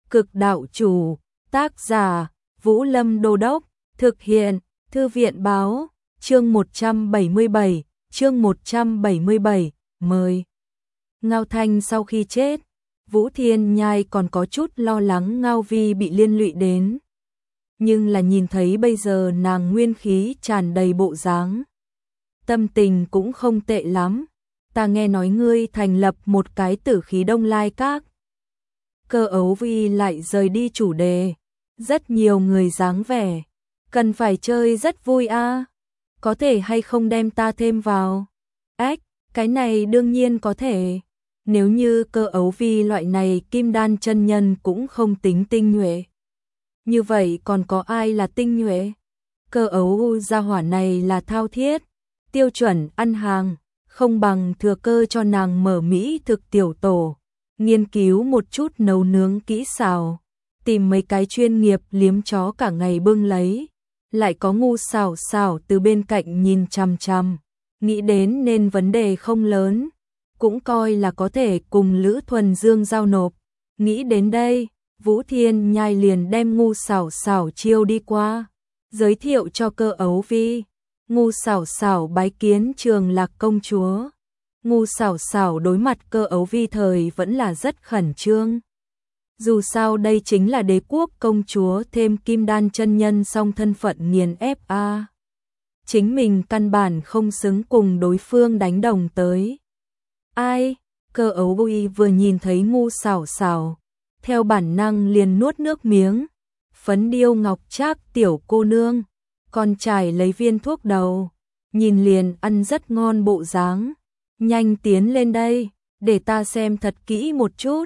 Cực đạo chủ, tác giả, Vũ Lâm Đô Đốc, thực hiện, Thư viện báo, chương 177, mời. Ngao Thanh sau khi chết, Vũ Thiên Nhai còn có chút lo lắng Ngao Vi bị liên lụy đến. Nhưng là nhìn thấy bây giờ nàng nguyên khí tràn đầy bộ dáng, tâm tình cũng không tệ lắm. Ta nghe nói ngươi thành lập một cái Tử Khí Đông Lai Các. Cơ Ấu Vi lại rời đi chủ đề. Rất nhiều người dáng vẻ cần phải chơi rất vui a, có thể hay không đem ta thêm vào? Ách, cái này đương nhiên có thể. Nếu như Cơ Ấu Vi loại này kim đan chân nhân cũng không tính tinh nhuệ, như vậy còn có ai là tinh nhuệ? Cơ Ấu gia hỏa này là thao thiết, tiêu chuẩn ăn hàng, không bằng thừa cơ cho nàng mở mỹ thực tiểu tổ, nghiên cứu một chút nấu nướng kỹ xảo, tìm mấy cái chuyên nghiệp liếm chó cả ngày bưng lấy, lại có Ngu Xảo Xảo từ bên cạnh nhìn chằm chằm, nghĩ đến nên vấn đề không lớn, cũng coi là có thể cùng Lữ Thuần Dương giao nộp. Nghĩ đến đây, Vũ Thiên Nhai liền đem Ngu Xảo Xảo chiêu đi qua, giới thiệu cho Cơ Ấu Vi. Ngu Xảo Xảo bái kiến Trường Lạc công chúa. Ngu Xảo Xảo đối mặt Cơ Ấu Vi thời vẫn là rất khẩn trương. Dù sao đây chính là đế quốc công chúa thêm kim đan chân nhân, song thân phận nghiền ép a. Chính mình căn bản không xứng cùng đối phương đánh đồng tới. Ai? Cơ Ấu Vi vừa nhìn thấy Ngu Xảo Xảo, theo bản năng liền nuốt nước miếng. Phấn điêu ngọc trác tiểu cô nương, còn trải lấy viên thuốc đầu, nhìn liền ăn rất ngon bộ dáng. Nhanh tiến lên đây, để ta xem thật kỹ một chút.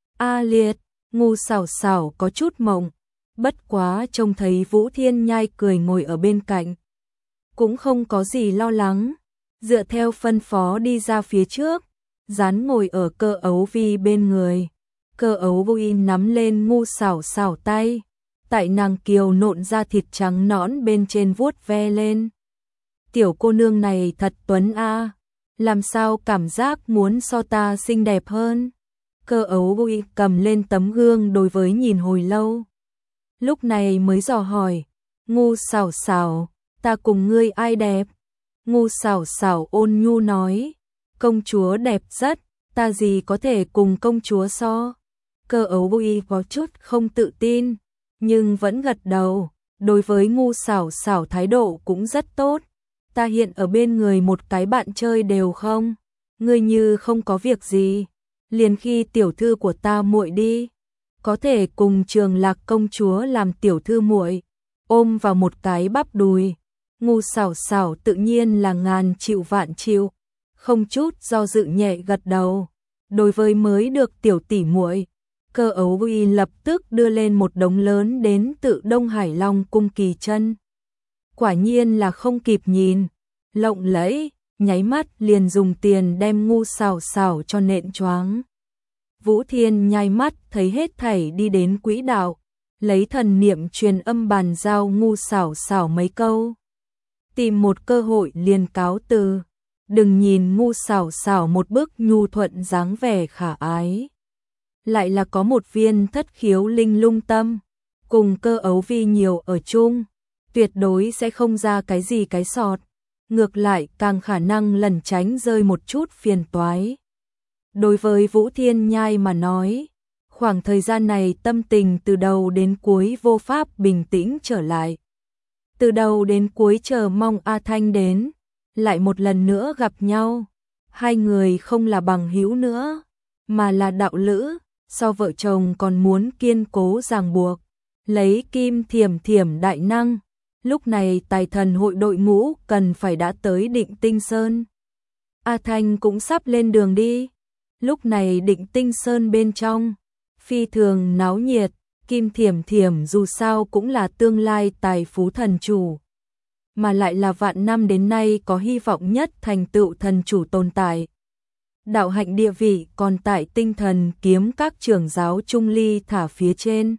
A liệt, Ngu Xảo Xảo có chút mộng, bất quá trông thấy Vũ Thiên Nhai cười ngồi ở bên cạnh, cũng không có gì lo lắng, dựa theo phân phó đi ra phía trước, dán ngồi ở Cơ Ấu Vi bên người. Cơ Ấu Vi nắm lên Ngu Xảo Xảo tay, tại nàng kiều nộn ra thịt trắng nõn bên trên vuốt ve lên. Tiểu cô nương này thật tuấn a, làm sao cảm giác muốn so ta xinh đẹp hơn. Cơ Ấu Vi cầm lên tấm gương đối với nhìn hồi lâu, lúc này mới dò hỏi, Ngu Xảo Xảo, ta cùng ngươi ai đẹp? Ngu Xảo Xảo ôn nhu nói, công chúa đẹp rất, ta gì có thể cùng công chúa so. Cơ Ấu Vi có chút không tự tin, nhưng vẫn gật đầu, đối với Ngu Xảo Xảo thái độ cũng rất tốt. Ta hiện ở bên người một cái bạn chơi đều không, ngươi như không có việc gì, liền khi tiểu thư của ta muội đi, có thể cùng Trường Lạc công chúa làm tiểu thư muội, ôm vào một cái bắp đùi. Ngu Xảo Xảo tự nhiên là ngàn chịu vạn chịu, không chút do dự nhẹ gật đầu. Đối với mới được tiểu tỷ muội, Cơ Ấu Vi lập tức đưa lên một đống lớn đến tự Đông Hải Long cung kỳ chân. Quả nhiên là không kịp nhìn, lộng lẫy, nháy mắt liền dùng tiền đem Ngu Xảo Xảo cho nện choáng. Vũ Thiên Nhai mắt thấy hết thảy đi đến quỹ đạo, lấy thần niệm truyền âm bàn giao Ngu Xảo Xảo mấy câu, tìm một cơ hội liền cáo từ. Đừng nhìn Ngu Xảo Xảo một bức nhu thuận dáng vẻ khả ái, lại là có một viên thất khiếu linh lung tâm, cùng Cơ Ấu Vi nhiều ở chung, tuyệt đối sẽ không ra cái gì cái sọt, ngược lại càng khả năng lẩn tránh rơi một chút phiền toái. Đối với Vũ Thiên Nhai mà nói, khoảng thời gian này tâm tình từ đầu đến cuối vô pháp bình tĩnh trở lại. Từ đầu đến cuối chờ mong A Thanh đến, lại một lần nữa gặp nhau. Hai người không là bằng hữu nữa, mà là đạo lữ, so vợ chồng còn muốn kiên cố ràng buộc. Lấy Kim Thiểm Thiểm đại năng, lúc này Tài Thần hội đội ngũ cần phải đã tới Định Tinh Sơn. A Thanh cũng sắp lên đường đi. Lúc này Định Tinh Sơn bên trong phi thường náo nhiệt, Kim Thiểm Thiểm dù sao cũng là tương lai tài phú thần chủ, mà lại là vạn năm đến nay có hy vọng nhất thành tựu thần chủ tồn tại. Đạo hạnh địa vị còn tại Tinh Thần kiếm các trưởng giáo trung ly thả phía trên.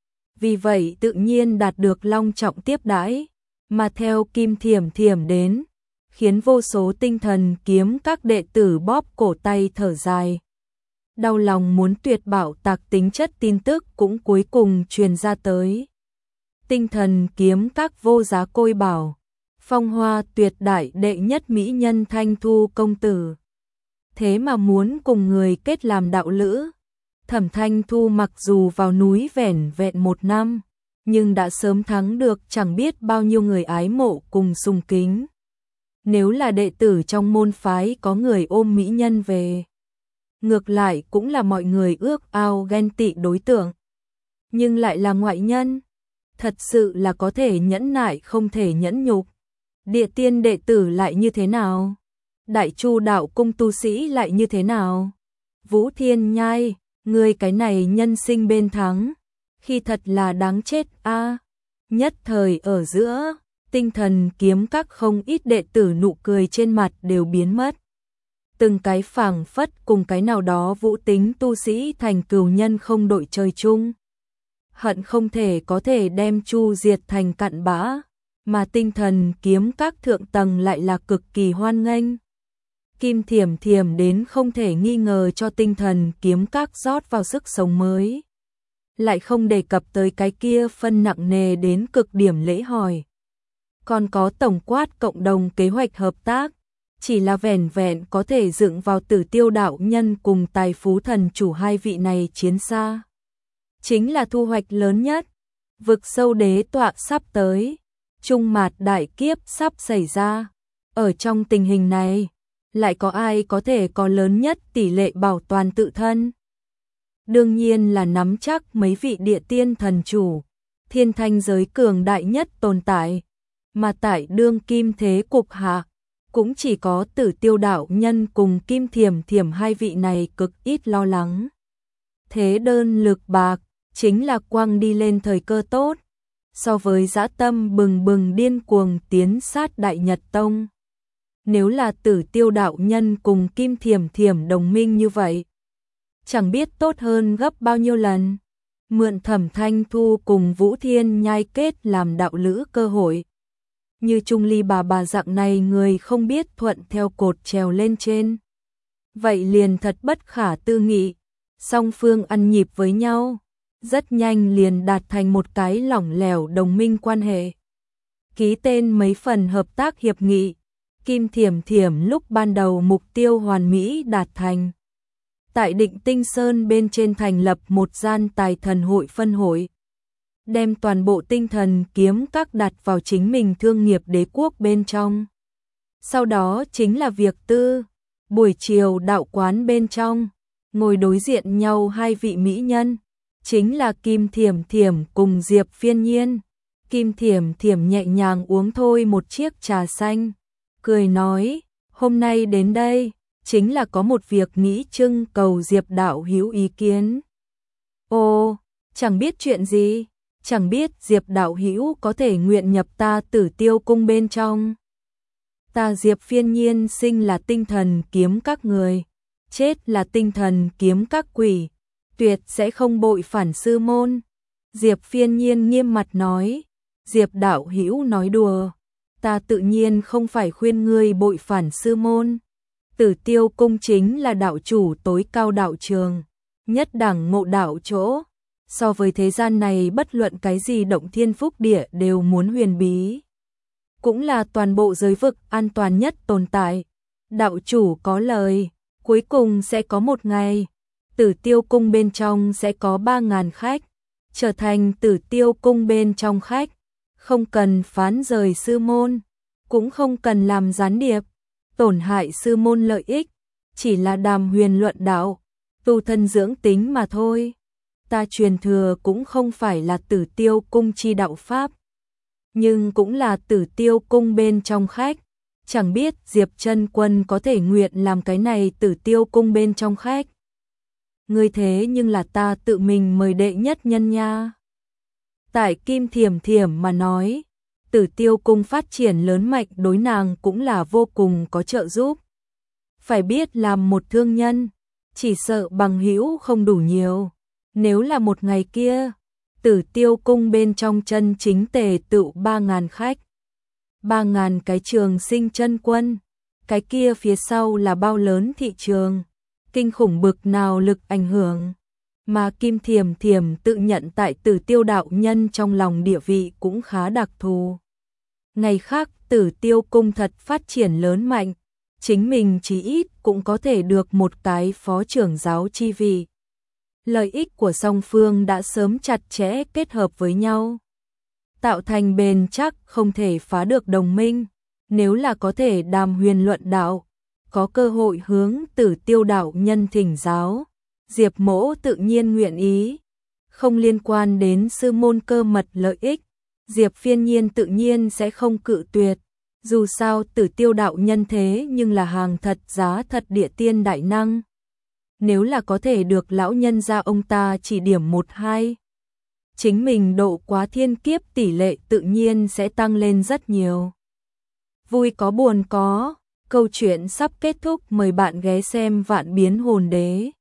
Vì vậy tự nhiên đạt được long trọng tiếp đãi, mà theo Kim Thiểm Thiểm đến, khiến vô số Tinh Thần kiếm các đệ tử bóp cổ tay thở dài. đau lòng muốn tuyệt bảo tạc tính chất tin tức cũng cuối cùng truyền ra tới. Tinh Thần Kiếm Các vô giá côi bảo, phong hoa tuyệt đại đệ nhất mỹ nhân Thanh Thu công tử. Thế mà muốn cùng người kết làm đạo lữ. Thẩm Thanh Thu mặc dù vào núi vẻn vẹn 1 năm, nhưng đã sớm thắng được chẳng biết bao nhiêu người ái mộ cùng sùng kính. Nếu là đệ tử trong môn phái có người ôm mỹ nhân về, ngược lại cũng là mọi người ước ao ghen tị đối tượng. Nhưng lại là ngoại nhân, thật sự là có thể nhẫn nại không thể nhẫn nhục. Địa tiên đệ tử lại như thế nào? Đại Chu đạo cung tu sĩ lại như thế nào? Vũ Thiên Nhai, ngươi cái này nhân sinh bên thắng, khi thật là đáng chết a. Nhất thời ở giữa, Tinh Thần Kiếm Các không ít đệ tử nụ cười trên mặt đều biến mất. Từng cái phảng phất cùng cái nào đó vũ tính tu sĩ thành cừu nhân không đội trời chung. Hận không thể có thể đem Chu diệt thành cặn bã, mà Tinh Thần Kiếm Các thượng tầng lại là cực kỳ hoan nghênh. Kim Thiểm Thiểm đến không thể nghi ngờ cho Tinh Thần Kiếm Các rót vào sức sống mới. Lại không đề cập tới cái kia phân nặng nề đến cực điểm lễ hỏi. Còn có tổng quát cộng đồng kế hoạch hợp tác, chỉ là vẻn vẹn có thể dựng vào Tử Tiêu đạo nhân cùng Tài Phú thần chủ hai vị này chiến xa. Chính là thu hoạch lớn nhất. Vực sâu đế tọa sắp tới, trung mạt đại kiếp sắp xảy ra. Ở trong tình hình này, lại có ai có thể có lớn nhất tỷ lệ bảo toàn tự thân? Đương nhiên là nắm chắc mấy vị địa tiên thần chủ, thiên thanh giới cường đại nhất tồn tại, mà tại đương kim thế cục hạ, cũng chỉ có Tử Tiêu đạo nhân cùng Kim Thiểm Thiểm hai vị này cực ít lo lắng. Thế đơn lực bạc, chính là quăng đi lên thời cơ tốt, so với dã tâm bừng bừng điên cuồng tiến sát Đại Nhật Tông. Nếu là Tử Tiêu đạo nhân cùng Kim Thiểm Thiểm đồng minh như vậy, chẳng biết tốt hơn gấp bao nhiêu lần. Mượn Thẩm Thanh Thu cùng Vũ Thiên Nhai kết làm đạo lữ cơ hội. Như Trung Ly bà dạng này người không biết thuận theo cột trèo lên trên. Vậy liền thật bất khả tư nghị, song phương ăn nhịp với nhau, rất nhanh liền đạt thành một cái lỏng lẻo đồng minh quan hệ. Ký tên mấy phần hợp tác hiệp nghị, Kim Thiểm Thiểm lúc ban đầu mục tiêu hoàn mỹ đạt thành. Tại Định Tinh Sơn bên trên thành lập một gian tài thần hội phân hội, đem toàn bộ Tinh Thần Kiếm Các đặt vào chính mình thương nghiệp đế quốc bên trong. Sau đó chính là việc tư, buổi chiều đạo quán bên trong, ngồi đối diện nhau hai vị mỹ nhân, chính là Kim Thiểm Thiểm cùng Diệp Phiên Nhiên. Kim Thiểm Thiểm nhẹ nhàng uống thôi một chiếc trà xanh, cười nói, hôm nay đến đây, chính là có một việc nghĩ trưng cầu Diệp đạo hữu ý kiến. Ồ, chẳng biết chuyện gì, chẳng biết Diệp đạo hữu có thể nguyện nhập ta Tử Tiêu cung bên trong. Ta Diệp Phiên Nhiên sinh là Tinh Thần Kiếm Các người, chết là Tinh Thần Kiếm Các quỷ, tuyệt sẽ không bội phản sư môn. Diệp Phiên Nhiên nghiêm mặt nói, Diệp đạo hữu nói đùa, ta tự nhiên không phải khuyên ngươi bội phản sư môn. Tử Tiêu cung chính là đạo chủ tối cao đạo trường, nhất đẳng ngộ đạo chỗ, so với thế gian này bất luận cái gì động thiên phúc địa đều muốn huyền bí. Cũng là toàn bộ giới vực an toàn nhất tồn tại. Đạo chủ có lời, cuối cùng sẽ có một ngày, Tử Tiêu cung bên trong sẽ có 3.000 khách, trở thành Tử Tiêu cung bên trong khách, không cần phán rời sư môn, cũng không cần làm gián điệp, tổn hại sư môn lợi ích, chỉ là đàm huyền luận đạo, tu thân dưỡng tính mà thôi. Ta truyền thừa cũng không phải là Tử Tiêu cung chi đạo pháp, nhưng cũng là Tử Tiêu cung bên trong khách, chẳng biết Diệp Chân Quân có thể nguyện làm cái này Tử Tiêu cung bên trong khách. Ngươi thế nhưng là ta tự mình mời đệ nhất nhân nha. Tại Kim Thiểm Thiểm mà nói, Tử Tiêu cung phát triển lớn mạnh đối nàng cũng là vô cùng có trợ giúp. Phải biết làm một thương nhân, chỉ sợ bằng hữu không đủ nhiều. Nếu là một ngày kia, Tử Tiêu cung bên trong chân chính tề tựu 3.000 khách, 3.000 cái trường sinh chân quân, cái kia phía sau là bao lớn thị trường, kinh khủng bực nào lực ảnh hưởng, mà Kim Thiềm Thiềm tự nhận tại Tử Tiêu đạo nhân trong lòng địa vị cũng khá đặc thù. Ngày khác Tử Tiêu cung thật phát triển lớn mạnh, chính mình chí ít cũng có thể được một cái phó trưởng giáo chi vị. Lợi ích của song phương đã sớm chặt chẽ kết hợp với nhau, tạo thành bền chắc không thể phá được đồng minh. Nếu là có thể đàm huyền luận đạo, có cơ hội hướng Tử Tiêu đạo nhân thỉnh giáo, Diệp Mỗ tự nhiên nguyện ý. Không liên quan đến sư môn cơ mật lợi ích, Diệp Phiên Nhiên tự nhiên sẽ không cự tuyệt. Dù sao Tử Tiêu đạo nhân thế nhưng là hàng thật giá thật địa tiên đại năng. Nếu là có thể được lão nhân gia ông ta chỉ điểm 1-2, chính mình độ quá thiên kiếp tỷ lệ tự nhiên sẽ tăng lên rất nhiều. Vui có buồn có, câu chuyện sắp kết thúc, mời bạn ghé xem Vạn Biến Hồn Đế.